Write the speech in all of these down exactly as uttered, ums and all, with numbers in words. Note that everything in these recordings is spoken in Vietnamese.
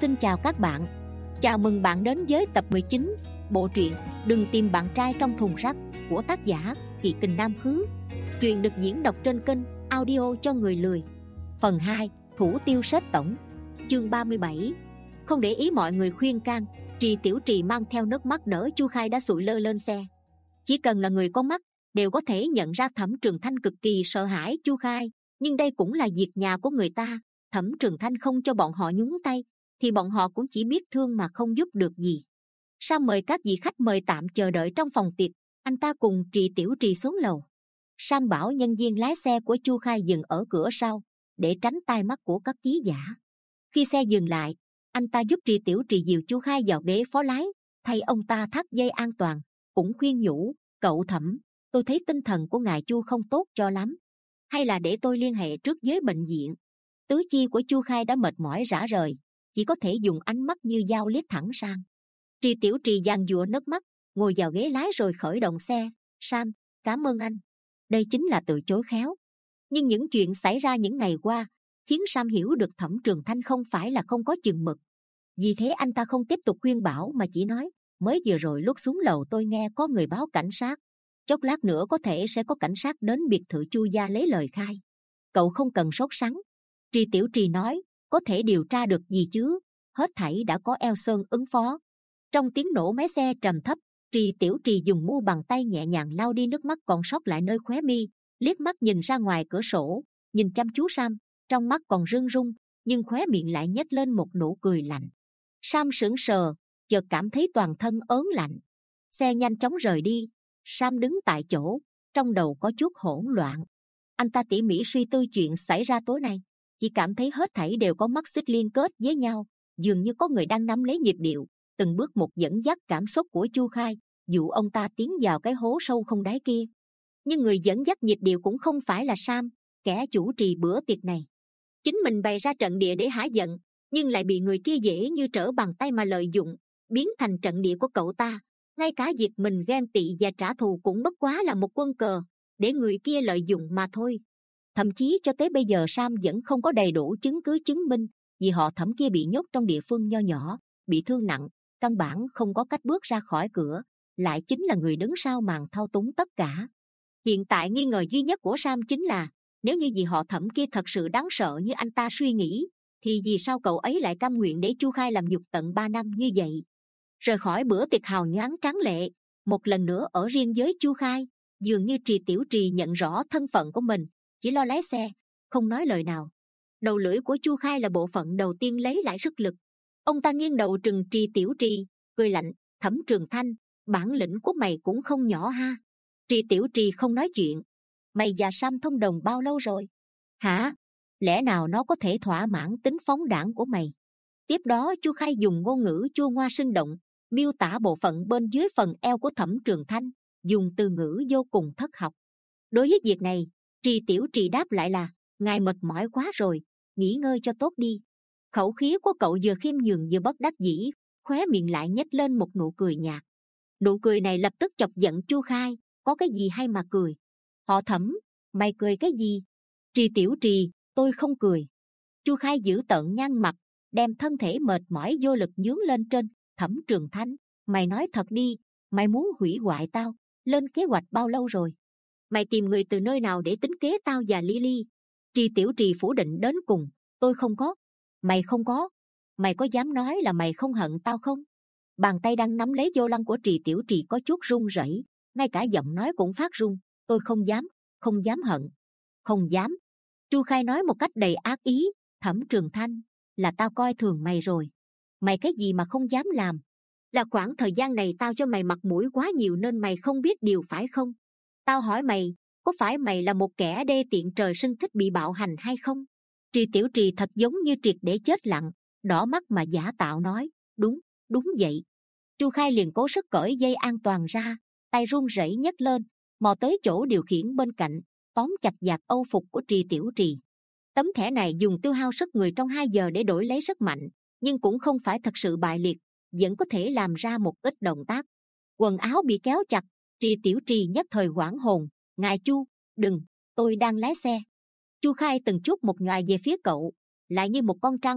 Xin chào các bạn. Chào mừng bạn đến với tập mười chín bộ truyện Đừng tìm bạn trai trong thùng rác của tác giả Thị Kình Nam Khứ. Truyện được diễn đọc trên kênh audio cho người lười. Phần hai, Thủ tiêu sét tổng. Chương ba mươi bảy. Không để ý mọi người khuyên can, Trì Tiểu Trì mang theo nước mắt đỡ Chu Khai đã sụi lơ lên xe. Chỉ cần là người có mắt đều có thể nhận ra Thẩm Trường Thanh cực kỳ sợ hãi Chu Khai, nhưng đây cũng là việc nhà của người ta. Thẩm Trường Thanh không cho bọn họ nhúng tay thì bọn họ cũng chỉ biết thương mà không giúp được gì. Sam mời các vị khách mời tạm chờ đợi trong phòng tiệc, anh ta cùng Trì Tiểu Trì xuống lầu. Sam bảo nhân viên lái xe của Chu Khai dừng ở cửa sau để tránh tai mắt của các ký giả. Khi xe dừng lại, anh ta giúp Trì Tiểu Trì dìu Chu Khai vào ghế phó lái, thay ông ta thắt dây an toàn, cũng khuyên nhủ: "Cậu Thẩm, tôi thấy tinh thần của ngài Chu không tốt cho lắm, hay là để tôi liên hệ trước với bệnh viện." Tứ chi của Chu Khai đã mệt mỏi rã rời, chỉ có thể dùng ánh mắt như dao liếc thẳng sang. Trì Tiểu Trì giàn giụa nước mắt, ngồi vào ghế lái rồi khởi động xe. "Sam, cảm ơn anh." Đây chính là từ chối khéo. Nhưng những chuyện xảy ra những ngày qua khiến Sam hiểu được Thẩm Trường Thanh không phải là không có chừng mực. Vì thế anh ta không tiếp tục khuyên bảo mà chỉ nói: "Mới vừa rồi lúc xuống lầu tôi nghe có người báo cảnh sát. Chốc lát nữa có thể sẽ có cảnh sát đến biệt thự Chu gia lấy lời khai. Cậu không cần sốt sắng." Trì Tiểu Trì nói: "Có thể điều tra được gì chứ, hết thảy đã có eo sơn ứng phó." Trong tiếng nổ máy xe trầm thấp, Trì Tiểu Trì dùng mu bàn tay nhẹ nhàng lau đi nước mắt còn sót lại nơi khóe mi, liếc mắt nhìn ra ngoài cửa sổ, nhìn chăm chú Sam, trong mắt còn rưng rung, nhưng khóe miệng lại nhếch lên một nụ cười lạnh. Sam sững sờ, chợt cảm thấy toàn thân ớn lạnh. Xe nhanh chóng rời đi. Sam đứng tại chỗ, trong đầu có chút hỗn loạn. Anh ta tỉ mỉ suy tư chuyện xảy ra tối nay, chỉ cảm thấy hết thảy đều có mắt xích liên kết với nhau, dường như có người đang nắm lấy nhịp điệu, từng bước một dẫn dắt cảm xúc của Chu Khai, dụ ông ta tiến vào cái hố sâu không đáy kia. Nhưng người dẫn dắt nhịp điệu cũng không phải là Sam, kẻ chủ trì bữa tiệc này. Chính mình bày ra trận địa để hả giận, nhưng lại bị người kia dễ như trở bàn tay mà lợi dụng, biến thành trận địa của cậu ta. Ngay cả việc mình ghen tị và trả thù cũng bất quá là một quân cờ để người kia lợi dụng mà thôi. Thậm chí cho tới bây giờ Sam vẫn không có đầy đủ chứng cứ chứng minh, vì họ Thẩm kia bị nhốt trong địa phương nho nhỏ, bị thương nặng, căn bản không có cách bước ra khỏi cửa, lại chính là người đứng sau màn thao túng tất cả. Hiện tại nghi ngờ duy nhất của Sam chính là, nếu như vì họ Thẩm kia thật sự đáng sợ như anh ta suy nghĩ, thì vì sao cậu ấy lại cam nguyện để Chu Khai làm nhục tận ba năm như vậy? Rời khỏi bữa tiệc hào nhoáng tráng lệ, một lần nữa ở riêng với Chu Khai, dường như Trì Tiểu Trì nhận rõ thân phận của mình, chỉ lo lái xe, không nói lời nào. Đầu lưỡi của Chu Khai là bộ phận đầu tiên lấy lại sức lực. Ông ta nghiêng đầu trừng Trì Tiểu Trì, cười lạnh: "Thẩm Trường Thanh, bản lĩnh của mày cũng không nhỏ ha." Trì Tiểu Trì không nói chuyện. "Mày và Sam thông đồng bao lâu rồi?" "Hả? Lẽ nào nó có thể thỏa mãn tính phóng đãng của mày?" Tiếp đó Chu Khai dùng ngôn ngữ chua ngoa sinh động miêu tả bộ phận bên dưới phần eo của Thẩm Trường Thanh, dùng từ ngữ vô cùng thất học. Đối với việc này, Trì Tiểu Trì đáp lại là: "Ngài mệt mỏi quá rồi, nghỉ ngơi cho tốt đi." Khẩu khí của cậu vừa khiêm nhường vừa bất đắc dĩ, khóe miệng lại nhếch lên một nụ cười nhạt. Nụ cười này lập tức chọc giận Chu Khai: "Có cái gì hay mà cười? Họ Thẩm, mày cười cái gì?" "Trì Tiểu Trì, tôi không cười." Chu Khai giữ tợn nhăn mặt, đem thân thể mệt mỏi vô lực nhướng lên trên. "Thẩm Trường Thanh, mày nói thật đi, mày muốn hủy hoại tao, lên kế hoạch bao lâu rồi? Mày tìm người từ nơi nào để tính kế tao và Lily?" Trì Tiểu Trì phủ định đến cùng: "Tôi không có." "Mày không có? Mày có dám nói là mày không hận tao không?" Bàn tay đang nắm lấy vô lăng của Trì Tiểu Trì có chút run rẩy, ngay cả giọng nói cũng phát run. "Tôi không dám, không dám hận, không dám." Chu Khai nói một cách đầy ác ý: "Thẩm Trường Thanh, là tao coi thường mày rồi. Mày cái gì mà không dám làm? Là khoảng thời gian này tao cho mày mặt mũi quá nhiều nên mày không biết điều phải không? Tao hỏi mày, có phải mày là một kẻ đê tiện trời sinh thích bị bạo hành hay không?" Trì Tiểu Trì thật giống như triệt để chết lặng, đỏ mắt mà giả tạo nói: "Đúng, đúng vậy." Chu Khai liền cố sức cởi dây an toàn ra, tay run rẩy nhấc lên, mò tới chỗ điều khiển bên cạnh, tóm chặt vạt âu phục của Trì Tiểu Trì. Tấm thẻ này dùng tiêu hao sức người trong hai giờ để đổi lấy sức mạnh, nhưng cũng không phải thật sự bại liệt, vẫn có thể làm ra một ít động tác. Quần áo bị kéo chặt, Trì Tiểu Trì nhất thời hoảng hồn: "Ngài Chu, đừng, tôi đang lái xe." Chu Khai từng chút một nhòi về phía cậu, lại như một con trăng,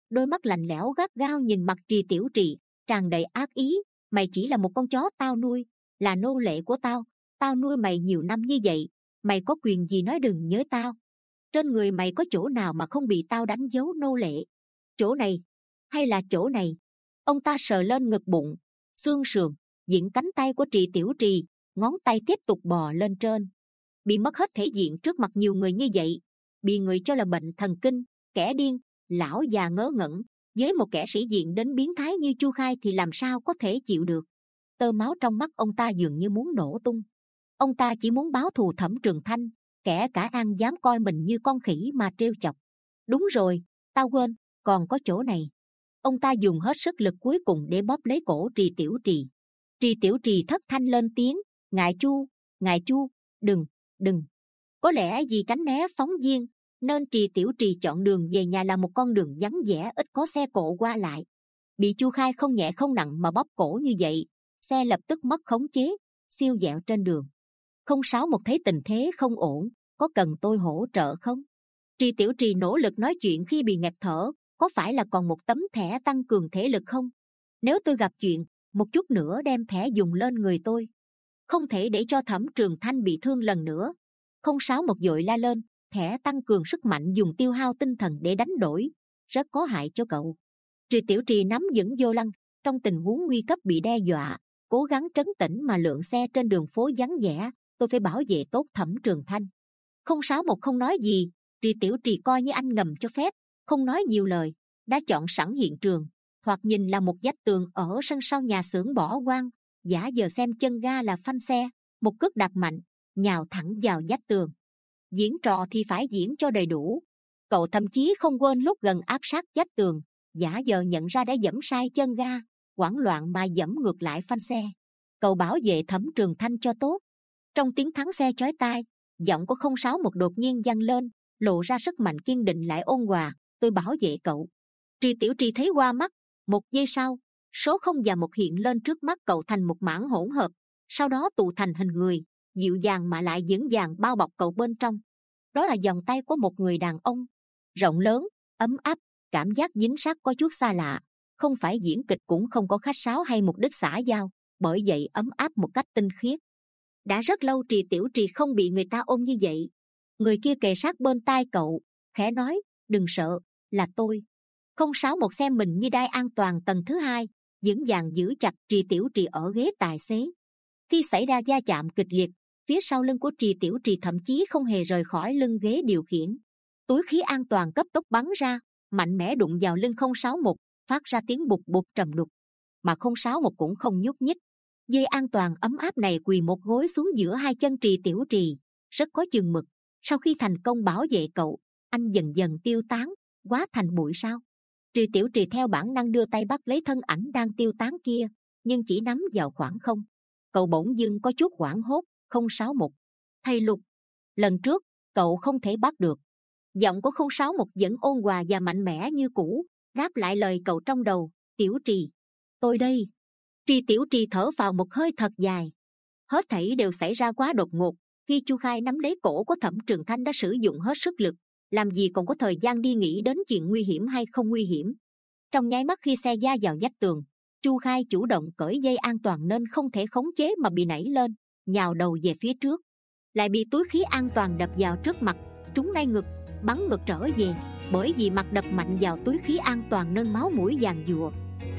đôi mắt lạnh lẽo gắt gao nhìn mặt Trì Tiểu Trì, tràn đầy ác ý. Mày chỉ là một con chó tao nuôi, là nô lệ của tao. Tao nuôi mày nhiều năm như vậy, mày có quyền gì nói đừng nhớ tao? Trên người mày có chỗ nào mà không bị tao đánh dấu nô lệ? Chỗ này hay là chỗ này? Ông ta sờ lên ngực bụng, xương sườn, diện cánh tay của Trì Tiểu Trì, ngón tay tiếp tục bò lên trên. Bị mất hết thể diện trước mặt nhiều người như vậy, bị người cho là bệnh thần kinh, kẻ điên, lão già ngớ ngẩn, với một kẻ sĩ diện đến biến thái như Chu Khai thì làm sao có thể chịu được? Tơ máu trong mắt ông ta dường như muốn nổ tung. Ông ta chỉ muốn báo thù Thẩm Trường Thanh, kẻ cả gan dám coi mình như con khỉ mà trêu chọc. Đúng rồi, tao quên, còn có chỗ này. Ông ta dùng hết sức lực cuối cùng để bóp lấy cổ Trì Tiểu Trì. Trì Tiểu Trì thất thanh lên tiếng, ngài Chu, ngài Chu, đừng, đừng. Có lẽ vì tránh né phóng viên nên Trì Tiểu Trì chọn đường về nhà là một con đường vắng vẻ ít có xe cộ qua lại. Bị Chu Khai không nhẹ không nặng mà bóp cổ như vậy, xe lập tức mất khống chế, siêu vẹo trên đường. Không sáu một thấy tình thế không ổn, có cần tôi hỗ trợ không? Trì Tiểu Trì nỗ lực nói chuyện khi bị nghẹt thở, có phải là còn một tấm thẻ tăng cường thể lực không? Nếu tôi gặp chuyện, một chút nữa đem thẻ dùng lên người tôi. Không thể để cho Thẩm Trường Thanh bị thương lần nữa. Không sáu một dội la lên, thẻ tăng cường sức mạnh dùng tiêu hao tinh thần để đánh đổi, rất có hại cho cậu. Trì Tiểu Trì nắm vững vô lăng, trong tình huống nguy cấp bị đe dọa, cố gắng trấn tĩnh mà lượn xe trên đường phố vắng vẻ. Tôi phải bảo vệ tốt Thẩm Trường Thanh. Không sáu một không nói gì, Trì Tiểu Trì coi như anh ngầm cho phép, không nói nhiều lời, đã chọn sẵn hiện trường, thoạt nhìn là một vách tường ở sân sau nhà xưởng bỏ hoang, giả giờ xem chân ga là phanh xe, một cước đạp mạnh, nhào thẳng vào vách tường. Diễn trò thì phải diễn cho đầy đủ. Cậu thậm chí không quên lúc gần áp sát vách tường, giả giờ nhận ra đã giẫm sai chân ga, hoảng loạn mà giẫm ngược lại phanh xe. Cậu bảo vệ Thẩm Trường Thanh cho tốt. Trong tiếng thắng xe chói tai, giọng của không sáu một đột nhiên vang lên, lộ ra sức mạnh kiên định lại ôn hòa. Tôi bảo vệ cậu. Trì Tiểu Trì thấy qua mắt. Một giây sau, số không và một hiện lên trước mắt cậu thành một mảng hỗn hợp, sau đó tụ thành hình người, dịu dàng mà lại vững vàng bao bọc cậu bên trong. Đó là vòng tay của một người đàn ông, rộng lớn, ấm áp, cảm giác dính sát có chút xa lạ. Không phải diễn kịch cũng không có khách sáo hay mục đích xã giao, bởi vậy ấm áp một cách tinh khiết. Đã rất lâu Trì Tiểu Trì không bị người ta ôm như vậy. Người kia kề sát bên tai cậu, khẽ nói, đừng sợ, là tôi. Không sáu một xem mình như đai an toàn tầng thứ hai, vững vàng giữ chặt Trì Tiểu Trì ở ghế tài xế. Khi xảy ra va chạm kịch liệt, phía sau lưng của Trì Tiểu Trì thậm chí không hề rời khỏi lưng ghế điều khiển. Túi khí an toàn cấp tốc bắn ra, mạnh mẽ đụng vào lưng không sáu một, phát ra tiếng bụt bụt trầm đục. Mà không sáu một cũng không nhúc nhích. Dây an toàn ấm áp này quỳ một gối xuống giữa hai chân Trì Tiểu Trì, rất có chừng mực. Sau khi thành công bảo vệ cậu, anh dần dần tiêu tán, hóa thành bụi sao. Trì Tiểu Trì theo bản năng đưa tay bắt lấy thân ảnh đang tiêu tán kia, nhưng chỉ nắm vào khoảng không. Cậu bỗng dưng có chút hoảng hốt. Không sáu một, thầy Lục, lần trước cậu không thể bắt được. Giọng của không sáu một vẫn ôn hòa và mạnh mẽ như cũ, đáp lại lời cậu trong đầu. Tiểu Trì, tôi đây. Trì Tiểu Trì thở vào một hơi thật dài. Hết thảy đều xảy ra quá đột ngột. Khi Chu Khai nắm lấy cổ của Thẩm Trường Thanh đã sử dụng hết sức lực, làm gì còn có thời gian đi nghĩ đến chuyện nguy hiểm hay không nguy hiểm. Trong nháy mắt khi xe va vào vách tường, Chu Khai chủ động cởi dây an toàn nên không thể khống chế mà bị nảy lên, nhào đầu về phía trước, lại bị túi khí an toàn đập vào trước mặt, trúng ngay ngực, bắn ngược trở về. Bởi vì mặt đập mạnh vào túi khí an toàn nên máu mũi vàng dụa.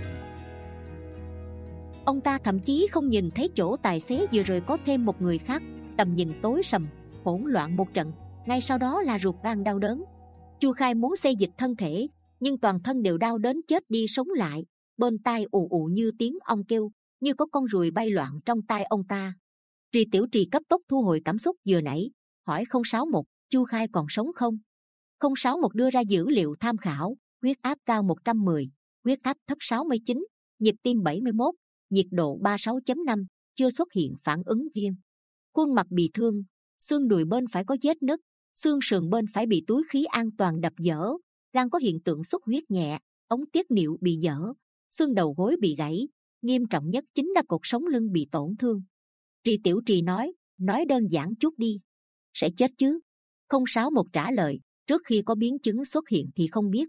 Ông ta thậm chí không nhìn thấy chỗ tài xế vừa rồi có thêm một người khác, tầm nhìn tối sầm, hỗn loạn một trận. Ngay sau đó là ruột gan đau đớn. Chu Khai muốn xê dịch thân thể, nhưng toàn thân đều đau đến chết đi sống lại. Bên tai ù ù như tiếng ong kêu, như có con ruồi bay loạn trong tai ông ta. Trì Tiểu Trì cấp tốc thu hồi cảm xúc vừa nãy, hỏi không sáu một, Chu Khai còn sống không? Không sáu một đưa ra dữ liệu tham khảo: huyết áp cao một trăm mười, huyết áp thấp sáu mươi chín, nhịp tim bảy mươi mốt, nhiệt độ ba mươi sáu phẩy năm, chưa xuất hiện phản ứng viêm. Khuôn mặt bị thương, xương đùi bên phải có vết nứt, xương sườn bên phải bị túi khí an toàn đập vỡ, đang có hiện tượng xuất huyết nhẹ, ống tiết niệu bị vỡ, xương đầu gối bị gãy, nghiêm trọng nhất chính là cột sống lưng bị tổn thương. Trì Tiểu Trì nói, nói đơn giản chút đi. Sẽ chết chứ? Không sáu một trả lời, trước khi có biến chứng xuất hiện thì không biết.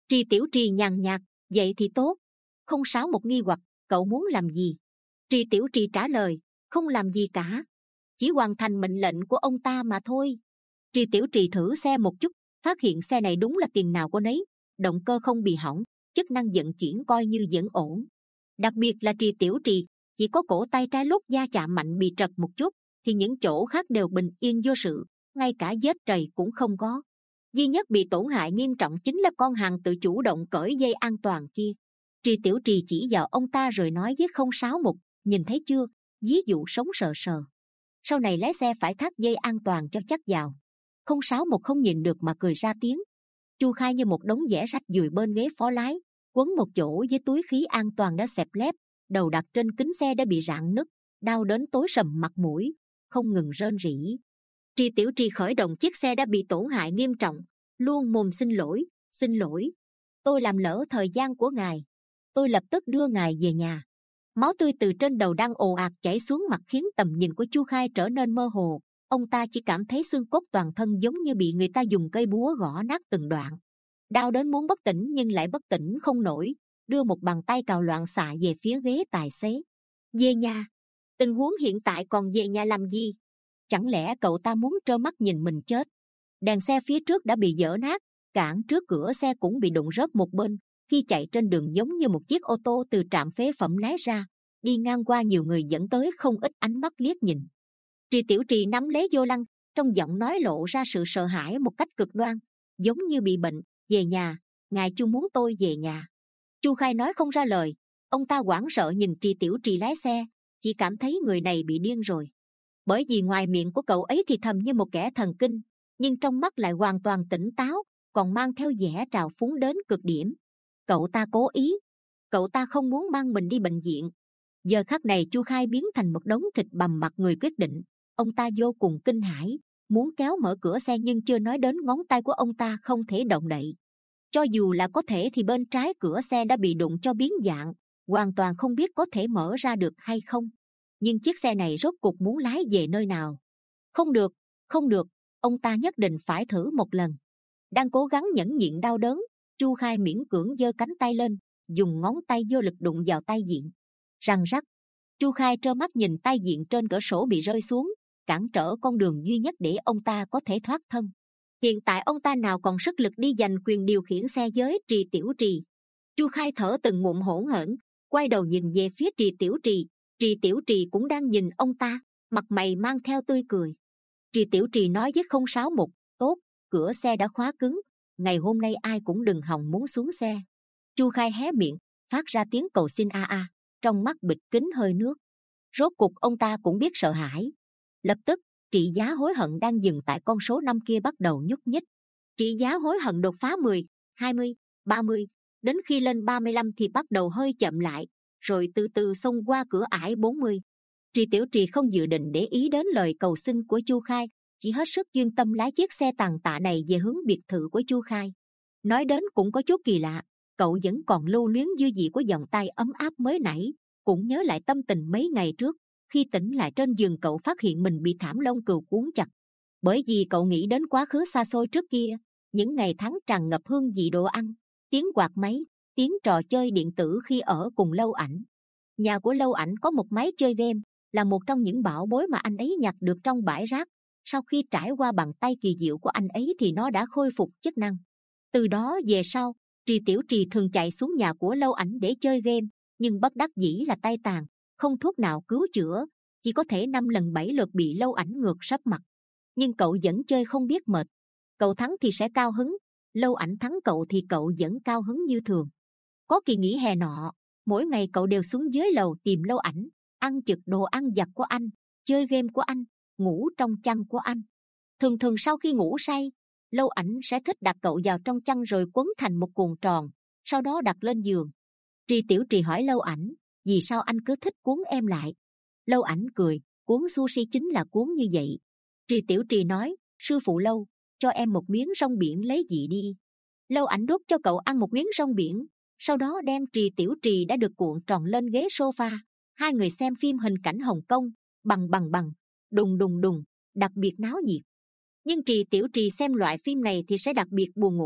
Trì Tiểu Trì nhàn nhạt, vậy thì tốt. Không Sáu một nghi hoặc, cậu muốn làm gì? Trì Tiểu Trì trả lời, không làm gì cả, chỉ hoàn thành mệnh lệnh của ông ta mà thôi. Trì Tiểu Trì thử xe một chút, phát hiện xe này đúng là tiền nào của nấy, động cơ không bị hỏng, chức năng vận chuyển coi như vẫn ổn. Đặc biệt là Trì Tiểu Trì, chỉ có cổ tay trái lúc va chạm mạnh bị trật một chút, thì những chỗ khác đều bình yên vô sự, ngay cả vết trầy cũng không có. Duy nhất bị tổn hại nghiêm trọng chính là con hàng tự chủ động cởi dây an toàn kia. Trì Tiểu Trì chỉ vào ông ta rồi nói với không sáu một, nhìn thấy chưa, ví dụ sống sờ sờ. Sau này lái xe phải thắt dây an toàn cho chắc vào. Không sáu một không nhìn được mà cười ra tiếng. Chu Khai như một đống vẽ rách dùi bên ghế phó lái, quấn một chỗ với túi khí an toàn đã xẹp lép, đầu đặt trên kính xe đã bị rạn nứt, đau đến tối sầm mặt mũi, không ngừng rên rỉ. Trì Tiểu Trì khởi động chiếc xe đã bị tổn hại nghiêm trọng, luôn mồm xin lỗi, xin lỗi, tôi làm lỡ thời gian của ngài, tôi lập tức đưa ngài về nhà. Máu tươi từ trên đầu đang ồ ạt chảy xuống mặt khiến tầm nhìn của Chu Khai trở nên mơ hồ. Ông ta chỉ cảm thấy xương cốt toàn thân giống như bị người ta dùng cây búa gõ nát từng đoạn, đau đến muốn bất tỉnh nhưng lại bất tỉnh không nổi, đưa một bàn tay cào loạn xạ về phía ghế tài xế. Về nhà? Tình huống hiện tại còn về nhà làm gì? Chẳng lẽ cậu ta muốn trơ mắt nhìn mình chết? Đèn xe phía trước đã bị vỡ nát, cản trước cửa xe cũng bị đụng rớt một bên. Khi chạy trên đường giống như một chiếc ô tô từ trạm phế phẩm lái ra, đi ngang qua nhiều người dẫn tới không ít ánh mắt liếc nhìn. Trì Tiểu Trì nắm lấy vô lăng, trong giọng nói lộ ra sự sợ hãi một cách cực đoan, giống như bị bệnh. Về nhà, ngài Chu muốn tôi về nhà. Chu Khai nói không ra lời. Ông ta hoảng sợ nhìn Trì Tiểu Trì lái xe, chỉ cảm thấy người này bị điên rồi. Bởi vì ngoài miệng của cậu ấy thì thầm như một kẻ thần kinh, nhưng trong mắt lại hoàn toàn tỉnh táo, còn mang theo vẻ trào phúng đến cực điểm. Cậu ta cố ý, cậu ta không muốn mang mình đi bệnh viện. Giờ khắc này Chu Khai biến thành một đống thịt bằm mặt người quyết định. Ông ta vô cùng kinh hãi, muốn kéo mở cửa xe nhưng chưa nói đến ngón tay của ông ta không thể động đậy. Cho dù là có thể thì bên trái cửa xe đã bị đụng cho biến dạng, hoàn toàn không biết có thể mở ra được hay không. Nhưng chiếc xe này rốt cuộc muốn lái về nơi nào? Không được, không được, ông ta nhất định phải thử một lần. Đang cố gắng nhẫn nhịn đau đớn, Chu Khai miễn cưỡng giơ cánh tay lên, dùng ngón tay vô lực đụng vào tay diện. Răng rắc. Chu Khai trơ mắt nhìn tay diện trên cửa sổ bị rơi xuống, cản trở con đường duy nhất để ông ta có thể thoát thân. Hiện tại ông ta nào còn sức lực đi giành quyền điều khiển xe với Trì Tiểu Trì. Chu Khai thở từng ngụm hỗn hển, quay đầu nhìn về phía Trì Tiểu Trì. Trì Tiểu Trì cũng đang nhìn ông ta, mặt mày mang theo tươi cười. Trì Tiểu Trì nói với không sáu một, tốt, cửa xe đã khóa cứng, ngày hôm nay ai cũng đừng hòng muốn xuống xe. Chu Khai hé miệng, phát ra tiếng cầu xin a a, trong mắt bịt kín hơi nước. Rốt cục ông ta cũng biết sợ hãi. Lập tức trị giá hối hận đang dừng tại con số năm kia bắt đầu nhúc nhích. Trị giá hối hận đột phá mười, hai mươi, ba mươi, đến khi lên ba mươi lăm thì bắt đầu hơi chậm lại, rồi từ từ xông qua cửa ải bốn mươi. Trì Tiểu Trì không dự định để ý đến lời cầu xin của Chu Khai, chỉ hết sức chuyên tâm lái chiếc xe tàn tạ này về hướng biệt thự của Chu Khai. Nói đến cũng có chút kỳ lạ, cậu vẫn còn lưu luyến dư vị của vòng tay ấm áp mới nãy, cũng nhớ lại tâm tình mấy ngày trước. Khi tỉnh lại trên giường cậu phát hiện mình bị thảm lông cừu cuốn chặt, bởi vì cậu nghĩ đến quá khứ xa xôi trước kia, những ngày tháng tràn ngập hương vị đồ ăn, tiếng quạt máy, tiếng trò chơi điện tử khi ở cùng Lâu Ảnh. Nhà của Lâu Ảnh có một máy chơi game, là một trong những bảo bối mà anh ấy nhặt được trong bãi rác. Sau khi trải qua bàn tay kỳ diệu của anh ấy thì nó đã khôi phục chức năng. Từ đó về sau, Trì Tiểu Trì thường chạy xuống nhà của Lâu Ảnh để chơi game, nhưng bất đắc dĩ là tay tàn, không thuốc nào cứu chữa, chỉ có thể năm lần bảy lượt bị Lâu Ảnh ngược sấp mặt. Nhưng cậu vẫn chơi không biết mệt. Cậu thắng thì sẽ cao hứng, Lâu Ảnh thắng cậu thì cậu vẫn cao hứng như thường. Có kỳ nghỉ hè nọ, mỗi ngày cậu đều xuống dưới lầu tìm Lâu Ảnh, ăn trực đồ ăn vặt của anh, chơi game của anh, ngủ trong chăn của anh. Thường thường sau khi ngủ say, Lâu Ảnh sẽ thích đặt cậu vào trong chăn rồi quấn thành một cuộn tròn, sau đó đặt lên giường. Trì Tiểu Trì hỏi Lâu Ảnh, vì sao anh cứ thích cuốn em lại? Lâu Ảnh cười, cuốn sushi chính là cuốn như vậy. Trì Tiểu Trì nói, sư phụ Lâu, cho em một miếng rong biển lấy dị đi. Lâu Ảnh đút cho cậu ăn một miếng rong biển, sau đó đem Trì Tiểu Trì đã được cuộn tròn lên ghế sofa. Hai người xem phim hình cảnh Hồng Kông, bằng bằng bằng, đùng đùng đùng, đặc biệt náo nhiệt. Nhưng Trì Tiểu Trì xem loại phim này thì sẽ đặc biệt buồn ngủ,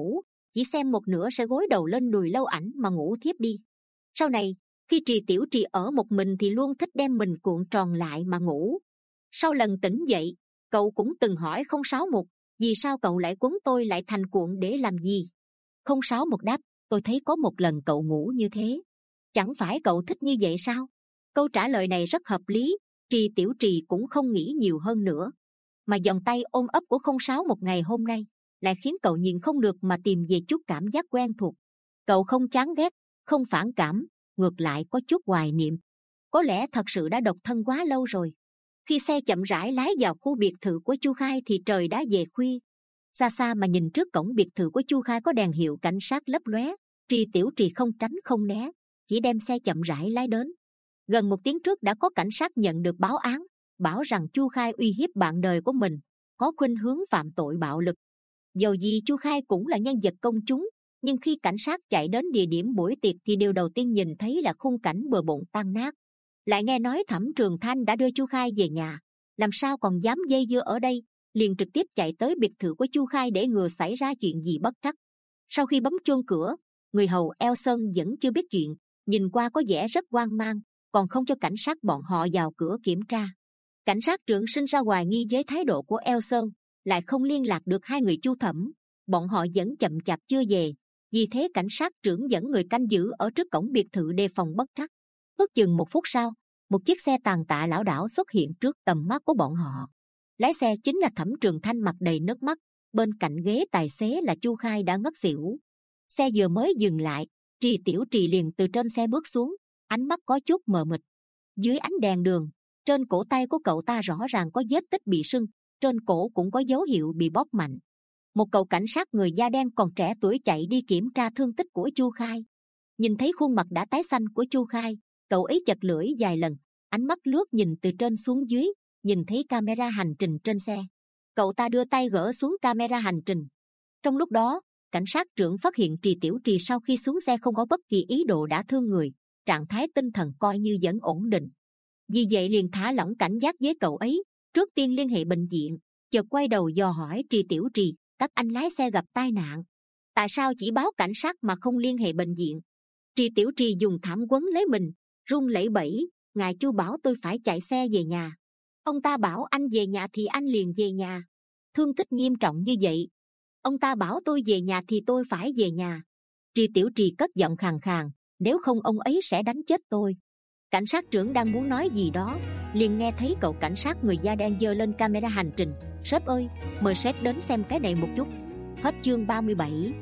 chỉ xem một nửa sẽ gối đầu lên đùi Lâu Ảnh mà ngủ thiếp đi. Sau này, khi Trì Tiểu Trì ở một mình thì luôn thích đem mình cuộn tròn lại mà ngủ. Sau lần tỉnh dậy, cậu cũng từng hỏi không sáu một, vì sao cậu lại quấn tôi lại thành cuộn để làm gì? Không sáu một đáp, tôi thấy có một lần cậu ngủ như thế. Chẳng phải cậu thích như vậy sao? Câu trả lời này rất hợp lý. Trì Tiểu Trì cũng không nghĩ nhiều hơn nữa, mà vòng tay ôm ấp của không sáu một ngày hôm nay lại khiến cậu nhìn không được mà tìm về chút cảm giác quen thuộc. Cậu không chán ghét, không phản cảm, ngược lại có chút hoài niệm. Có lẽ thật sự đã độc thân quá lâu rồi. Khi xe chậm rãi lái vào khu biệt thự của Chu Khai thì trời đã về khuya. Xa xa mà nhìn trước cổng biệt thự của Chu Khai có đèn hiệu cảnh sát lấp lóe, Trì Tiểu Trì không tránh không né, chỉ đem xe chậm rãi lái đến. Gần một tiếng trước đã có cảnh sát nhận được báo án, bảo rằng Chu Khai uy hiếp bạn đời của mình, có khuynh hướng phạm tội bạo lực. Dầu gì Chu Khai cũng là nhân vật công chúng, nhưng khi cảnh sát chạy đến địa điểm buổi tiệc thì điều đầu tiên nhìn thấy là khung cảnh bừa bộn tan nát. Lại nghe nói Thẩm Trường Thanh đã đưa Chu Khai về nhà, làm sao còn dám dây dưa ở đây, liền trực tiếp chạy tới biệt thự của Chu Khai để ngừa xảy ra chuyện gì bất trắc. Sau khi bấm chuông cửa, người hầu Eo Sơn vẫn chưa biết chuyện, nhìn qua có vẻ rất hoang mang, còn không cho cảnh sát bọn họ vào cửa kiểm tra. Cảnh sát trưởng sinh ra hoài nghi với thái độ của Eo Sơn, lại không liên lạc được hai người Chu Thẩm, bọn họ vẫn chậm chạp chưa về. Vì thế cảnh sát trưởng dẫn người canh giữ ở trước cổng biệt thự đề phòng bất trắc. Ước chừng một phút sau, một chiếc xe tàn tạ lảo đảo xuất hiện trước tầm mắt của bọn họ. Lái xe chính là Thẩm Trường Thanh mặt đầy nước mắt, bên cạnh ghế tài xế là Chu Khai đã ngất xỉu. Xe vừa mới dừng lại, Trì Tiểu Trì liền từ trên xe bước xuống, ánh mắt có chút mờ mịt. Dưới ánh đèn đường, trên cổ tay của cậu ta rõ ràng có vết tích bị sưng, trên cổ cũng có dấu hiệu bị bóp mạnh. Một cậu cảnh sát người da đen còn trẻ tuổi chạy đi kiểm tra thương tích của Chu Khai. Nhìn thấy khuôn mặt đã tái xanh của Chu Khai, cậu ấy chật lưỡi vài lần, ánh mắt lướt nhìn từ trên xuống dưới, nhìn thấy camera hành trình trên xe. Cậu ta đưa tay gỡ xuống camera hành trình. Trong lúc đó, cảnh sát trưởng phát hiện Trì Tiểu Trì sau khi xuống xe không có bất kỳ ý đồ đả thương người, trạng thái tinh thần coi như vẫn ổn định. Vì vậy liền thả lỏng cảnh giác với cậu ấy, trước tiên liên hệ bệnh viện, chợt quay đầu dò hỏi Trì Tiểu Trì, các anh lái xe gặp tai nạn, tại sao chỉ báo cảnh sát mà không liên hệ bệnh viện? Trì Tiểu Trì dùng thảm quấn lấy mình, run lẩy bẩy, ngài Chu bảo tôi phải chạy xe về nhà. Ông ta bảo anh về nhà thì anh liền về nhà. Thương tích nghiêm trọng như vậy, ông ta bảo tôi về nhà thì tôi phải về nhà. Trì Tiểu Trì cất giọng khàn khàn, nếu không ông ấy sẽ đánh chết tôi. Cảnh sát trưởng đang muốn nói gì đó, liền nghe thấy cậu cảnh sát người da đen giơ lên camera hành trình, sếp ơi, mời sếp đến xem cái này một chút. Hết chương ba mươi bảy.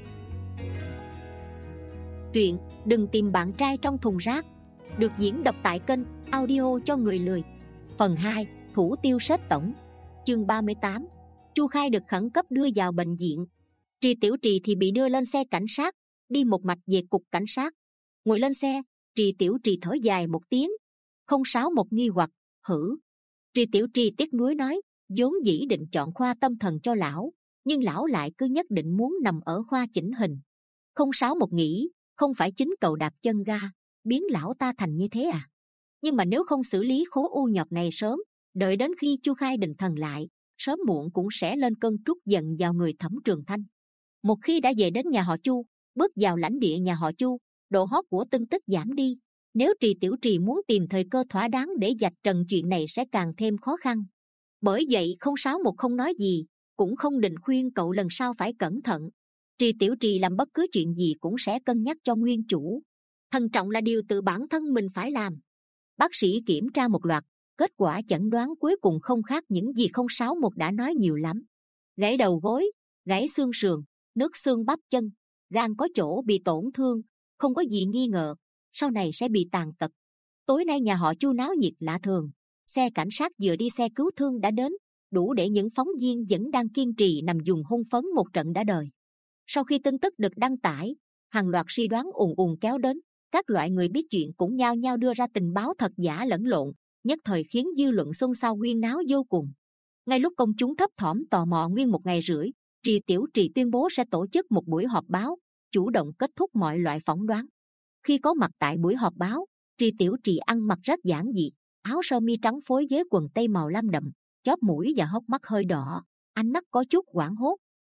Truyện Đừng Tìm Bạn Trai Trong Thùng Rác được diễn đọc tại kênh Audio Cho Người Lười. Phần hai, Thủ Tiêu Sếp Tổng. Chương ba mươi tám. Chu Khai được khẩn cấp đưa vào bệnh viện. Trì Tiểu Trì thì bị đưa lên xe cảnh sát, đi một mạch về cục cảnh sát. Ngồi lên xe, Trì Tiểu Trì thở dài một tiếng. Không sáu một nghi hoặc, hử? Trì Tiểu Trì tiếc nuối nói, vốn dĩ định chọn khoa tâm thần cho lão, nhưng lão lại cứ nhất định muốn nằm ở khoa chỉnh hình. Không sáu một nghĩ, không phải chính cậu đạp chân ga biến lão ta thành như thế à? Nhưng mà nếu không xử lý khối u nhọt này sớm, đợi đến khi Chu Khai định thần lại, sớm muộn cũng sẽ lên cơn trút giận vào người Thẩm Trường Thanh. Một khi đã về đến nhà họ Chu, bước vào lãnh địa nhà họ Chu, độ hot của tin tức giảm đi. Nếu Trì Tiểu Trì muốn tìm thời cơ thỏa đáng để vạch trần chuyện này sẽ càng thêm khó khăn. Bởi vậy không sáu một không nói gì, cũng không định khuyên cậu lần sau phải cẩn thận. Trì Tiểu Trì làm bất cứ chuyện gì cũng sẽ cân nhắc cho nguyên chủ. Thận trọng là điều tự bản thân mình phải làm. Bác sĩ kiểm tra một loạt, kết quả chẩn đoán cuối cùng không khác những gì không sáu một đã nói nhiều lắm. Gãy đầu gối, gãy xương sườn, nứt xương bắp chân, gan có chỗ bị tổn thương, không có gì nghi ngờ, sau này sẽ bị tàn tật. Tối nay nhà họ Chu náo nhiệt lạ thường, xe cảnh sát vừa đi xe cứu thương đã đến, đủ để những phóng viên vẫn đang kiên trì nằm dùng hung phấn một trận đã đời. Sau khi tin tức được đăng tải, hàng loạt suy đoán ùn ùn kéo đến, các loại người biết chuyện cũng nhao nhao đưa ra tình báo thật giả lẫn lộn, nhất thời khiến dư luận xôn xao huyên náo vô cùng. Ngay lúc công chúng thấp thỏm tò mò nguyên một ngày rưỡi, Trì Tiểu Trì tuyên bố sẽ tổ chức một buổi họp báo, chủ động kết thúc mọi loại phỏng đoán. Khi có mặt tại buổi họp báo, Trì Tiểu Trì ăn mặc rất giản dị, áo sơ mi trắng phối với quần tây màu lam đậm, chóp mũi và hốc mắt hơi đỏ, ánh mắt có chút hoảng hốt.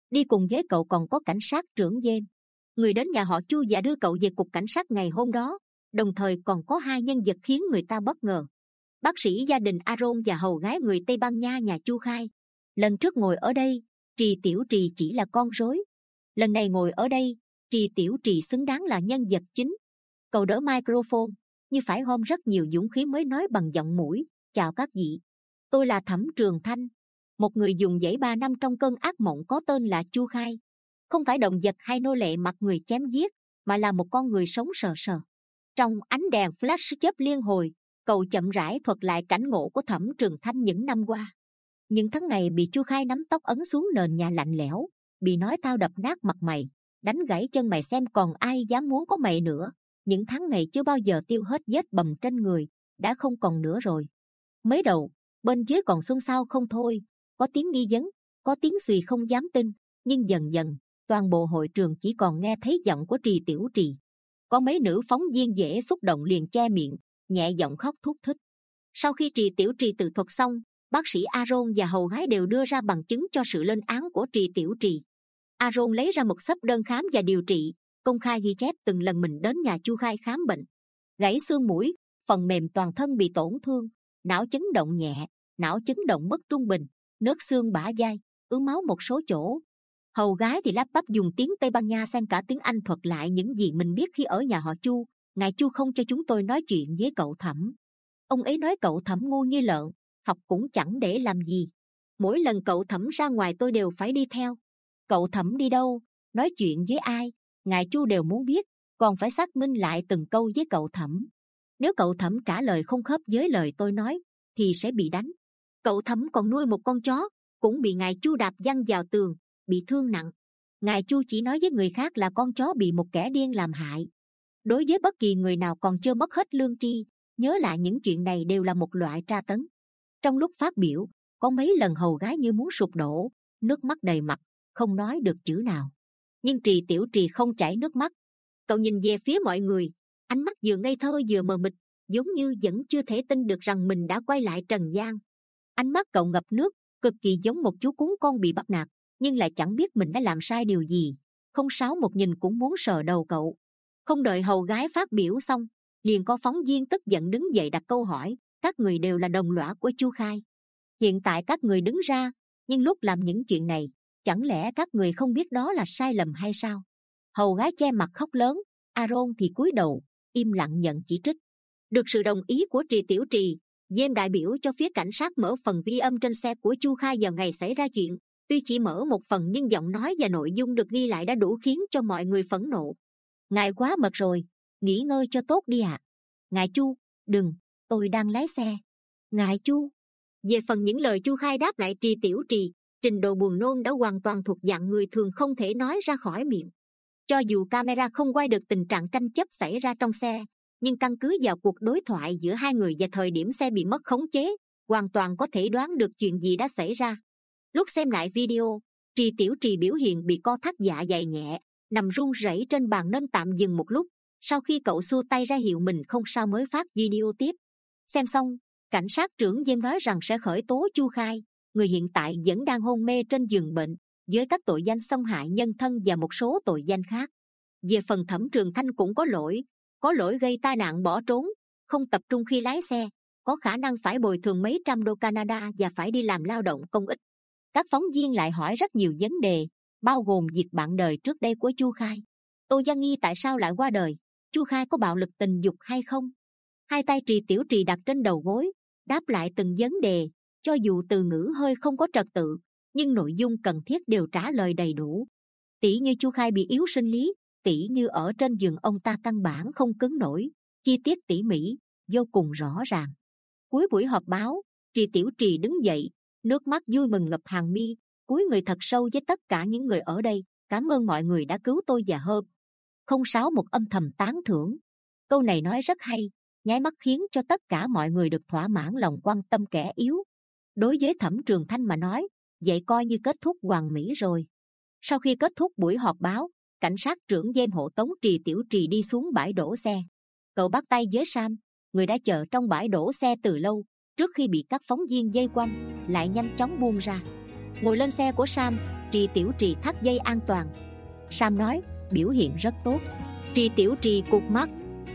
Đi cùng với cậu còn có cảnh sát trưởng James, người đến nhà họ Chu và đưa cậu về cục cảnh sát ngày hôm đó. Đồng thời còn có hai nhân vật khiến người ta bất ngờ: bác sĩ gia đình Aaron và hầu gái người Tây Ban Nha nhà Chu Khai. Lần trước ngồi ở đây, Trì Tiểu Trì chỉ là con rối. Lần này ngồi ở đây, Trì Tiểu Trì xứng đáng là nhân vật chính. Cậu đỡ microphone, như phải gom rất nhiều dũng khí mới nói bằng giọng mũi: chào các vị, tôi là Thẩm Trường Thanh, một người dùng dãy ba năm trong cơn ác mộng có tên là Chu Khai. Không phải động vật hay nô lệ mặc người chém giết, mà là một con người sống sờ sờ. Trong ánh đèn flash chớp liên hồi, cậu chậm rãi thuật lại cảnh ngộ của Thẩm Trường Thanh những năm qua. Những tháng ngày bị Chu Khai nắm tóc ấn xuống nền nhà lạnh lẽo, bị nói tao đập nát mặt mày, đánh gãy chân mày xem còn ai dám muốn có mày nữa. Những tháng ngày chưa bao giờ tiêu hết vết bầm trên người, đã không còn nữa rồi. Mới đầu, bên dưới còn xôn xao không thôi, có tiếng nghi vấn, có tiếng suy không dám tin, nhưng dần dần, toàn bộ hội trường chỉ còn nghe thấy giọng của Trì Tiểu Trì. Có mấy nữ phóng viên dễ xúc động liền che miệng, nhẹ giọng khóc thút thít. Sau khi Trì Tiểu Trì tự thuật xong, bác sĩ Aaron và hầu gái đều đưa ra bằng chứng cho sự lên án của Trì Tiểu Trì. Aaron lấy ra một xấp đơn khám và điều trị, công khai ghi chép từng lần mình đến nhà Chu Khai khám bệnh. Gãy xương mũi, phần mềm toàn thân bị tổn thương, não chấn động nhẹ, não chấn động mức trung bình, nớt xương bả vai, ứ máu một số chỗ. Hầu gái thì lắp bắp dùng tiếng Tây Ban Nha xen cả tiếng Anh thuật lại những gì mình biết khi ở nhà họ Chu. Ngài Chu không cho chúng tôi nói chuyện với cậu Thẩm. Ông ấy nói cậu Thẩm ngu như lợn, học cũng chẳng để làm gì. Mỗi lần cậu Thẩm ra ngoài tôi đều phải đi theo. Cậu Thẩm đi đâu, nói chuyện với ai, ngài Chu đều muốn biết, còn phải xác minh lại từng câu với cậu Thẩm. Nếu cậu Thẩm trả lời không khớp với lời tôi nói, thì sẽ bị đánh. Cậu Thẩm còn nuôi một con chó, cũng bị ngài Chu đạp văng vào tường, bị thương nặng. Ngài Chu chỉ nói với người khác là con chó bị một kẻ điên làm hại. Đối với bất kỳ người nào còn chưa mất hết lương tri, nhớ lại những chuyện này đều là một loại tra tấn. Trong lúc phát biểu, có mấy lần hầu gái như muốn sụp đổ, nước mắt đầy mặt, không nói được chữ nào. Nhưng Trì Tiểu Trì không chảy nước mắt. Cậu nhìn về phía mọi người, ánh mắt vừa ngây thơ vừa mờ mịt, giống như vẫn chưa thể tin được rằng mình đã quay lại trần gian. Ánh mắt cậu ngập nước, cực kỳ giống một chú cún con bị bắt nạt, nhưng lại chẳng biết mình đã làm sai điều gì. Không sáu một nhìn cũng muốn sờ đầu cậu. Không đợi hầu gái phát biểu xong, liền có phóng viên tức giận đứng dậy đặt câu hỏi. Các người đều là đồng lõa của Chu Khai. Hiện tại các người đứng ra, nhưng lúc làm những chuyện này, chẳng lẽ các người không biết đó là sai lầm hay sao? Hầu gái che mặt khóc lớn, Aaron thì cúi đầu, im lặng nhận chỉ trích. Được sự đồng ý của Trì Tiểu Trì, James đại biểu cho phía cảnh sát mở phần ghi âm trên xe của Chu Khai vào ngày xảy ra chuyện. Tuy chỉ mở một phần nhưng giọng nói và nội dung được ghi lại đã đủ khiến cho mọi người phẫn nộ. Ngài quá mệt rồi, nghỉ ngơi cho tốt đi ạ. À. Ngài Chu, đừng, tôi đang lái xe. Ngài Chu. Về phần những lời Chu Khai đáp lại Trì Tiểu Trì, trình độ buồn nôn đã hoàn toàn thuộc dạng người thường không thể nói ra khỏi miệng. Cho dù camera không quay được tình trạng tranh chấp xảy ra trong xe, nhưng căn cứ vào cuộc đối thoại giữa hai người và thời điểm xe bị mất khống chế, hoàn toàn có thể đoán được chuyện gì đã xảy ra. Lúc xem lại video, Trì Tiểu Trì biểu hiện bị co thắt dạ dày nhẹ, nằm run rẩy trên bàn nên tạm dừng một lúc. Sau khi cậu xua tay ra hiệu mình không sao mới phát video tiếp. Xem xong, cảnh sát trưởng James nói rằng sẽ khởi tố Chu Khai, người hiện tại vẫn đang hôn mê trên giường bệnh, với các tội danh xâm hại nhân thân và một số tội danh khác. Về phần Thẩm Trường Thanh cũng có lỗi, có lỗi gây tai nạn bỏ trốn, không tập trung khi lái xe, có khả năng phải bồi thường mấy trăm đô Canada và phải đi làm lao động công ích. Các phóng viên lại hỏi rất nhiều vấn đề, bao gồm việc bạn đời trước đây của Chu Khai. Tô Gia Nghi tại sao lại qua đời? Chu Khai có bạo lực tình dục hay không? Hai tay Trì Tiểu Trì đặt trên đầu gối, đáp lại từng vấn đề, cho dù từ ngữ hơi không có trật tự, nhưng nội dung cần thiết đều trả lời đầy đủ. Tỷ như Chu Khai bị yếu sinh lý, tỷ như ở trên giường ông ta căn bản không cứng nổi, chi tiết tỉ mỉ, vô cùng rõ ràng. Cuối buổi họp báo, Trì Tiểu Trì đứng dậy, nước mắt vui mừng ngập hàng mi, cúi người thật sâu với tất cả những người ở đây. Cảm ơn mọi người đã cứu tôi và Herb. Không sáu một âm thầm tán thưởng. Câu này nói rất hay, nháy mắt khiến cho tất cả mọi người được thỏa mãn lòng quan tâm kẻ yếu. Đối với Thẩm Trường Thanh mà nói, vậy coi như kết thúc hoàn mỹ rồi. Sau khi kết thúc buổi họp báo, cảnh sát trưởng James hộ tống Trì Tiểu Trì đi xuống bãi đổ xe. Cậu bắt tay với Sam, người đã chờ trong bãi đổ xe từ lâu, trước khi bị các phóng viên vây quanh, lại nhanh chóng buông ra. Ngồi lên xe của Sam, Trì Tiểu Trì thắt dây an toàn. Sam nói, biểu hiện rất tốt. Trì Tiểu Trì cụp mắt.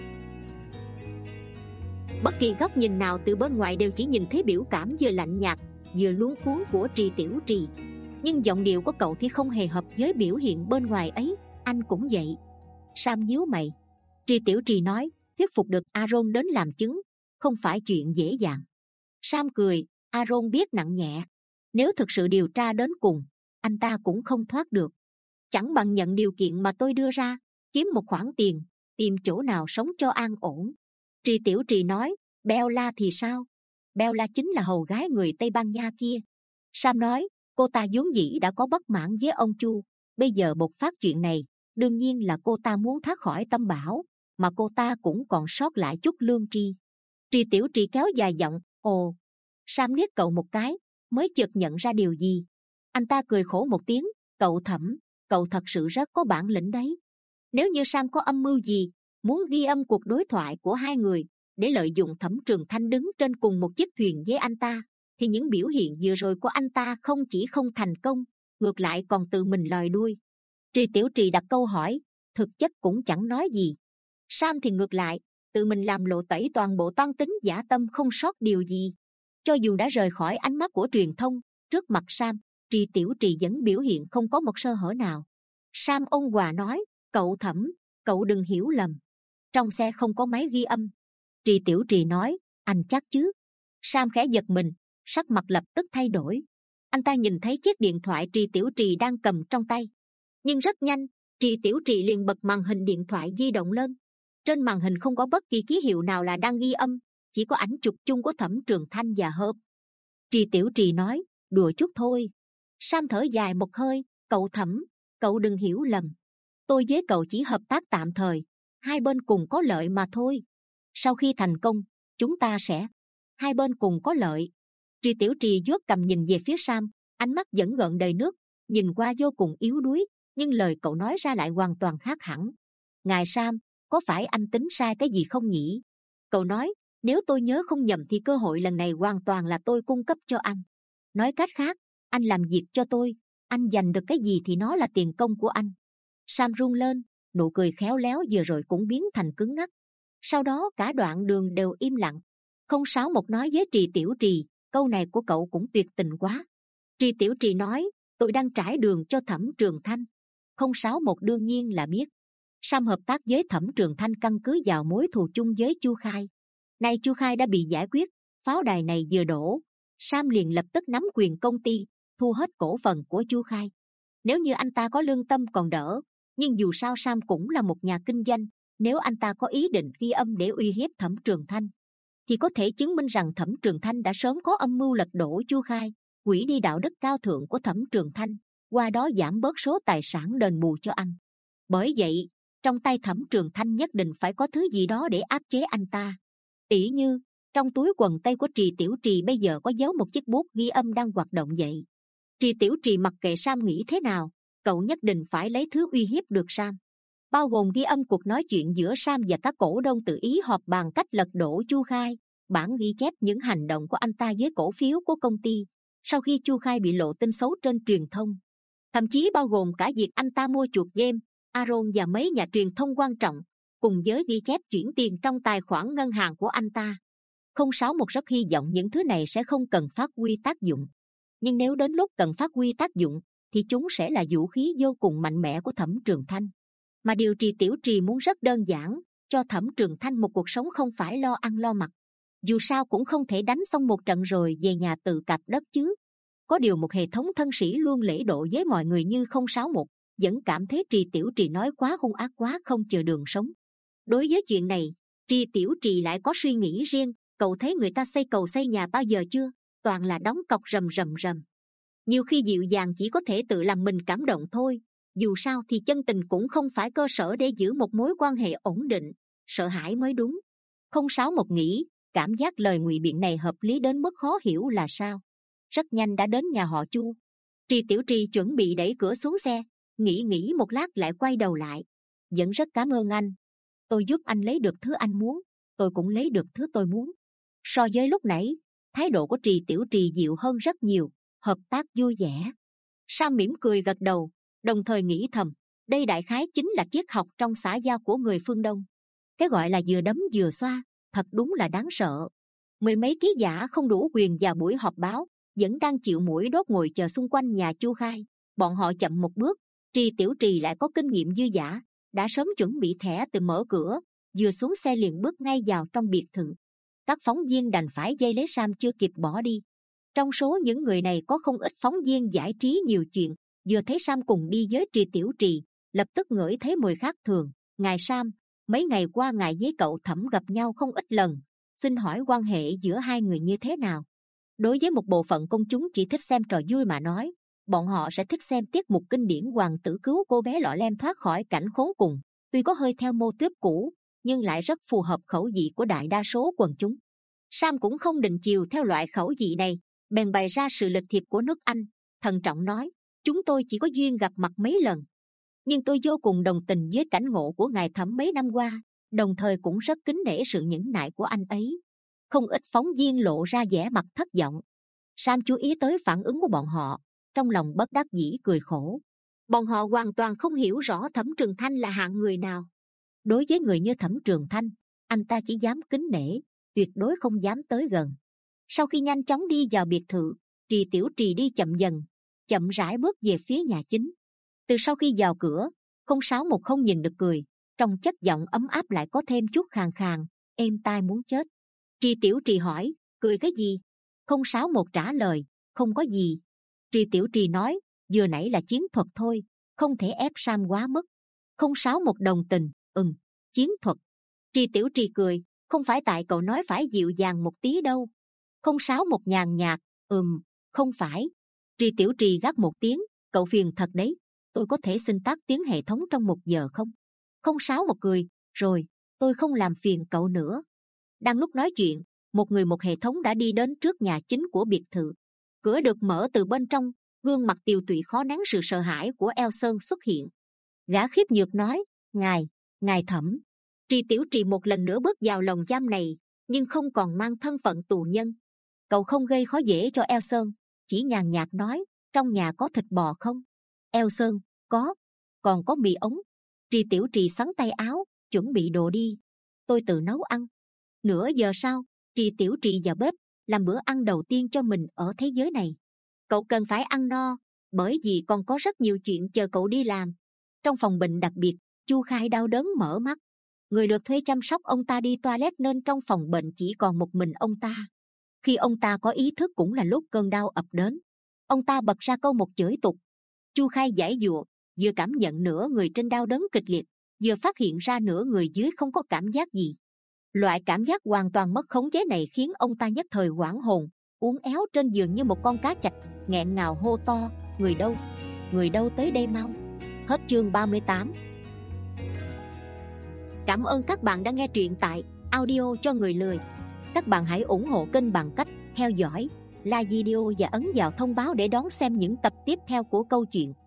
Bất kỳ góc nhìn nào từ bên ngoài đều chỉ nhìn thấy biểu cảm vừa lạnh nhạt vừa luống cuống của Trì Tiểu Trì. Nhưng giọng điệu của cậu thì không hề hợp với biểu hiện bên ngoài ấy. Anh cũng vậy. Sam nhíu mày. Trì Tiểu Trì nói, thuyết phục được Aaron đến làm chứng không phải chuyện dễ dàng. Sam cười. Aaron biết nặng nhẹ. Nếu thực sự điều tra đến cùng, anh ta cũng không thoát được. Chẳng bằng nhận điều kiện mà tôi đưa ra, kiếm một khoản tiền, tìm chỗ nào sống cho an ổn. Trì Tiểu Trì nói. Bella thì sao? Bella chính là hầu gái người Tây Ban Nha kia. Sam nói, cô ta vốn dĩ đã có bất mãn với ông Chu. Bây giờ bộc phát chuyện này, đương nhiên là cô ta muốn thoát khỏi tâm bão, mà cô ta cũng còn sót lại chút lương tri. Trì Tiểu Trì kéo dài giọng. Ồ. Sam liếc cậu một cái, mới chợt nhận ra điều gì. Anh ta cười khổ một tiếng. Cậu Thẩm, cậu thật sự rất có bản lĩnh đấy. Nếu như Sam có âm mưu gì, muốn ghi âm cuộc đối thoại của hai người để lợi dụng Thẩm Trường Thanh đứng trên cùng một chiếc thuyền với anh ta, thì những biểu hiện vừa rồi của anh ta không chỉ không thành công, ngược lại còn tự mình lòi đuôi. Trì Tiểu Trì đặt câu hỏi, thực chất cũng chẳng nói gì. Sam thì ngược lại, tự mình làm lộ tẩy toàn bộ toan tính dã tâm không sót điều gì. Cho dù đã rời khỏi ánh mắt của truyền thông, trước mặt Sam, Trì Tiểu Trì vẫn biểu hiện không có một sơ hở nào. Sam ôn hòa nói, cậu Thẩm, cậu đừng hiểu lầm. Trong xe không có máy ghi âm. Trì Tiểu Trì nói, anh chắc chứ? Sam khẽ giật mình, sắc mặt lập tức thay đổi. Anh ta nhìn thấy chiếc điện thoại Trì Tiểu Trì đang cầm trong tay. Nhưng rất nhanh, Trì Tiểu Trì liền bật màn hình điện thoại di động lên. Trên màn hình không có bất kỳ ký hiệu nào là đang ghi âm, chỉ có ảnh chụp chung của Thẩm Trường Thanh và Hợp. Trì Tiểu Trì nói, đùa chút thôi. Sam thở dài một hơi, cậu Thẩm, cậu đừng hiểu lầm. Tôi với cậu chỉ hợp tác tạm thời, hai bên cùng có lợi mà thôi. Sau khi thành công, chúng ta sẽ hai bên cùng có lợi. Trì Tiểu Trì vuốt cằm nhìn về phía Sam, ánh mắt vẫn gợn đầy nước, nhìn qua vô cùng yếu đuối, nhưng lời cậu nói ra lại hoàn toàn khác hẳn. Ngài Sam, có phải anh tính sai cái gì không nhỉ? Cậu nói, nếu tôi nhớ không nhầm thì cơ hội lần này hoàn toàn là tôi cung cấp cho anh. Nói cách khác, anh làm việc cho tôi, anh giành được cái gì thì nó là tiền công của anh. Sam run lên, nụ cười khéo léo vừa rồi cũng biến thành cứng ngắc. Sau đó cả đoạn đường đều im lặng. Không sáu một nói với Trì Tiểu Trì, câu này của cậu cũng tuyệt tình quá. Trì Tiểu Trì nói, tôi đang trải đường cho Thẩm Trường Thanh. Không sáu một đương nhiên là biết. Sam hợp tác với Thẩm Trường Thanh căn cứ vào mối thù chung với Chu Khai. Nay Chu Khai đã bị giải quyết, pháo đài này vừa đổ, Sam liền lập tức nắm quyền công ty, thu hết cổ phần của Chu Khai. Nếu như anh ta có lương tâm còn đỡ, nhưng dù sao Sam cũng là một nhà kinh doanh. Nếu anh ta có ý định ghi âm để uy hiếp Thẩm Trường Thanh, thì có thể chứng minh rằng Thẩm Trường Thanh đã sớm có âm mưu lật đổ Chu Khai, hủy đi đạo đức cao thượng của Thẩm Trường Thanh, qua đó giảm bớt số tài sản đền bù cho anh. Bởi vậy, trong tay Thẩm Trường Thanh nhất định phải có thứ gì đó để áp chế anh ta. Tỉ như trong túi quần tây của Trì Tiểu Trì bây giờ có giấu một chiếc bút ghi âm đang hoạt động vậy. Trì Tiểu Trì mặc kệ Sam nghĩ thế nào, cậu nhất định phải lấy thứ uy hiếp được Sam, bao gồm ghi âm cuộc nói chuyện giữa Sam và các cổ đông tự ý họp bàn cách lật đổ Chu Khai, bản ghi chép những hành động của anh ta với cổ phiếu của công ty sau khi Chu Khai bị lộ tin xấu trên truyền thông, thậm chí bao gồm cả việc anh ta mua chuột game, Aaron và mấy nhà truyền thông quan trọng, cùng với ghi chép chuyển tiền trong tài khoản ngân hàng của anh ta. Không sáu một rất hy vọng những thứ này sẽ không cần phát huy tác dụng, nhưng nếu đến lúc cần phát huy tác dụng thì chúng sẽ là vũ khí vô cùng mạnh mẽ của Thẩm Trường Thanh. Mà điều Trì Tiểu Trì muốn rất đơn giản, cho Thẩm Trường Thanh một cuộc sống không phải lo ăn lo mặc. Dù sao cũng không thể đánh xong một trận rồi về nhà tự cạp đất chứ. Có điều một hệ thống thân sĩ luôn lễ độ với mọi người như không sáu một vẫn cảm thấy Trì Tiểu Trì nói quá hung ác, quá không chờ đường sống. Đối với chuyện này, Trì Tiểu Trì lại có suy nghĩ riêng. Cậu thấy người ta xây cầu xây nhà bao giờ chưa? Toàn là đóng cọc rầm rầm rầm. Nhiều khi dịu dàng chỉ có thể tự làm mình cảm động thôi. Dù sao thì chân tình cũng không phải cơ sở để giữ một mối quan hệ ổn định. Sợ hãi mới đúng. Không sáu một nghĩ, cảm giác lời ngụy biện này hợp lý đến mức khó hiểu là sao. Rất nhanh đã đến nhà họ Chu. Trì Tiểu Trì chuẩn bị đẩy cửa xuống xe, nghĩ nghĩ một lát lại quay đầu lại. Vẫn rất cảm ơn anh. Tôi giúp anh lấy được thứ anh muốn, tôi cũng lấy được thứ tôi muốn. So với lúc nãy, thái độ của Trì Tiểu Trì dịu hơn rất nhiều, hợp tác vui vẻ. Sam mỉm cười gật đầu, đồng thời nghĩ thầm, đây đại khái chính là triết học trong xã giao của người phương Đông. Cái gọi là vừa đấm vừa xoa, thật đúng là đáng sợ. Mười mấy ký giả không đủ quyền vào buổi họp báo, vẫn đang chịu mũi đốt ngồi chờ xung quanh nhà Chu Khai. Bọn họ chậm một bước, Tri Tiểu Trì lại có kinh nghiệm dư dả, đã sớm chuẩn bị thẻ từ mở cửa, vừa xuống xe liền bước ngay vào trong biệt thự. Các phóng viên đành phải dây lấy Sam chưa kịp bỏ đi. Trong số những người này có không ít phóng viên giải trí nhiều chuyện, vừa thấy Sam cùng đi với Tri Tiểu Trì, lập tức ngửi thấy mùi khác thường. Ngài Sam, mấy ngày qua ngài với cậu Thẩm gặp nhau không ít lần, xin hỏi quan hệ giữa hai người như thế nào? Đối với một bộ phận công chúng chỉ thích xem trò vui mà nói, bọn họ sẽ thích xem tiết mục kinh điển Hoàng tử cứu cô bé lọ lem thoát khỏi cảnh khốn cùng. Tuy có hơi theo mô típ cũ, nhưng lại rất phù hợp khẩu vị của đại đa số quần chúng. Sam cũng không định chiều theo loại khẩu vị này, bèn bày ra sự lịch thiệp của nước Anh, thận trọng nói: chúng tôi chỉ có duyên gặp mặt mấy lần, nhưng tôi vô cùng đồng tình với cảnh ngộ của ngài Thẩm mấy năm qua, đồng thời cũng rất kính nể sự nhẫn nại của anh ấy. Không ít phóng viên lộ ra vẻ mặt thất vọng. Sam chú ý tới phản ứng của bọn họ, trong lòng bất đắc dĩ cười khổ. Bọn họ hoàn toàn không hiểu rõ Thẩm Trường Thanh là hạng người nào. Đối với người như Thẩm Trường Thanh, anh ta chỉ dám kính nể, tuyệt đối không dám tới gần. Sau khi nhanh chóng đi vào biệt thự, Trì Tiểu Trì đi chậm dần, chậm rãi bước về phía nhà chính. Từ sau khi vào cửa, không sáu một không nhìn được cười, trong chất giọng ấm áp lại có thêm chút khàn khàn, êm tai muốn chết. Trì Tiểu Trì hỏi, cười cái gì? Không sáu một trả lời, không có gì. Trì Tiểu Trì nói, vừa nãy là chiến thuật thôi, không thể ép Sam quá mức. Không sáu một đồng tình, ừm, chiến thuật. Trì Tiểu Trì cười, không phải tại cậu nói phải dịu dàng một tí đâu. Không sáu một nhàn nhạt, ừm, không phải. Trì Tiểu Trì gắt một tiếng, cậu phiền thật đấy, tôi có thể xin tắt tiếng hệ thống trong một giờ không? Không sáu một cười, rồi, tôi không làm phiền cậu nữa. Đang lúc nói chuyện, một người một hệ thống đã đi đến trước nhà chính của biệt thự. Cửa được mở từ bên trong, gương mặt tiều tụy khó nén sự sợ hãi của Eo Sơn xuất hiện. Gã khiếp nhược nói, ngài, ngài Thẩm. Trì Tiểu Trì một lần nữa bước vào lồng giam này, nhưng không còn mang thân phận tù nhân. Cậu không gây khó dễ cho Eo Sơn, chỉ nhàn nhạt nói, trong nhà có thịt bò không? Eo Sơn, có, còn có mì ống. Trì Tiểu Trì xắn tay áo, chuẩn bị đồ đi. Tôi tự nấu ăn. Nửa giờ sau, Trì Tiểu Trì vào bếp, làm bữa ăn đầu tiên cho mình ở thế giới này. Cậu cần phải ăn no, bởi vì còn có rất nhiều chuyện chờ cậu đi làm. Trong phòng bệnh đặc biệt, Chu Khai đau đớn mở mắt. Người được thuê chăm sóc ông ta đi toilet nên trong phòng bệnh chỉ còn một mình ông ta. Khi ông ta có ý thức cũng là lúc cơn đau ập đến. Ông ta bật ra câu một chửi tục. Chu Khai giãy giụa, vừa cảm nhận nửa người trên đau đớn kịch liệt, vừa phát hiện ra nửa người dưới không có cảm giác gì. Loại cảm giác hoàn toàn mất khống chế này khiến ông ta nhất thời hoảng hồn, uốn éo trên giường như một con cá chạch, nghẹn ngào hô to, người đâu, người đâu tới đây mau. Hết chương ba mươi tám. Cảm ơn các bạn đã nghe truyện tại Audio cho người lười. Các bạn hãy ủng hộ kênh bằng cách theo dõi, like video và ấn vào thông báo để đón xem những tập tiếp theo của câu chuyện.